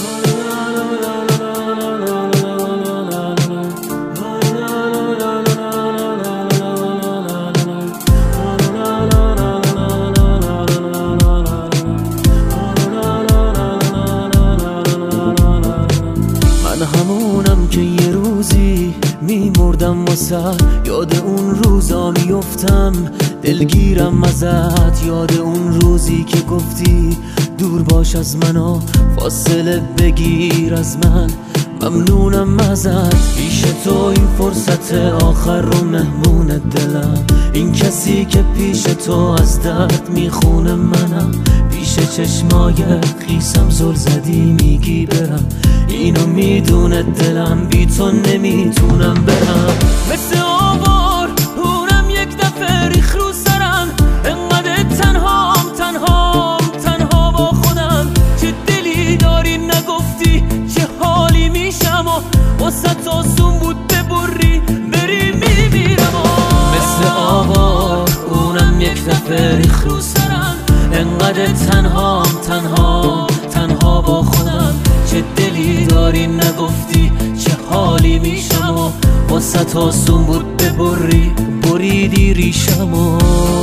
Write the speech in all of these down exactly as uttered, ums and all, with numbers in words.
همونم که یه روزی میمردم واسه یاد اون روزا میفتم دلگیرم ازت، یاد اون روزی که گفتی دور باش از منو فاصله بگیر از من. ممنونم ازت، پیش تو این فرصت آخر رو مهمون دلم. این کسی که پیش تو از درد میخونه منم، پیش چشمای خیسم زل زدی میگی برم. اینو میدونه دلم، بی تو نمیتونم برم. مثل آوار اونم یک دفعه ریخ رو سرم، انقدر تنهام تنهام تنها با خودم. چه دلی داری نگفتی چه حالی میشم و واسه آسون بود ببری بری میمیرم. مثل آوار اونم یک دفعه ریخ رو سرم، انقدر تنهام تنهام تنها با خودم. چه دلی داری نگفتی چه حالی میشم و واسه آسون بود ببری بریدی ریشمو.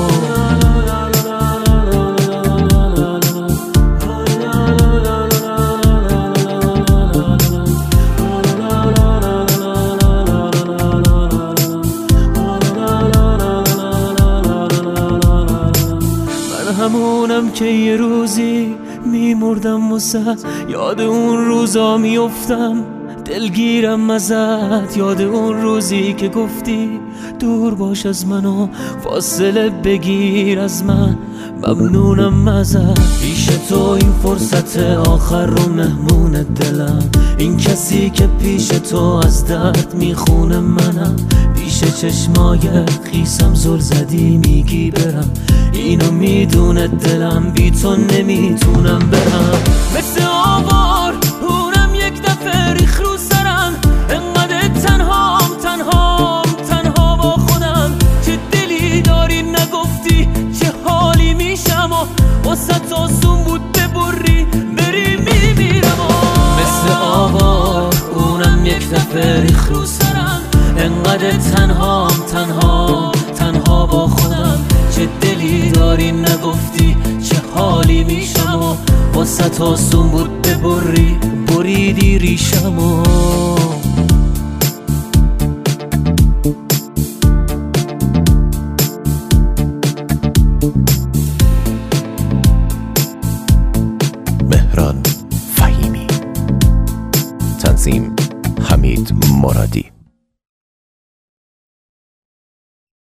من همونم که یه روزی میمردم واسه یاد اون روزا میفتم دلگیرم ازت، یاد اون روزی که گفتی دور باش از منو فاصله بگیر از من. ممنونم ازت، پیش تو این فرصت آخر رو مهمون دلم. این کسی که پیش تو از درد میخونه منم، پیش چشمای خیسم زل زدی میگی برم. اینو میدونه دلم، بی تو نمیتونم برم. مثل آوار اونم یک دفعه ریخ رو سرم، انقدر تنهام تنهام تنها با خودم. چه دلی داری نگفتی چه حالی میشم و واسه آسون بود ببری بری میمیرم. مثل آوار اونم یک دفعه ریخ رو سرم، انقدر تنهام تنهام تنها با خودم. چه دلی داری نگفتی چه حالی میشم و واسه آسون بود ببری بریدی ریشمو. مهران فهیمی، تنظیم حمید مرادی.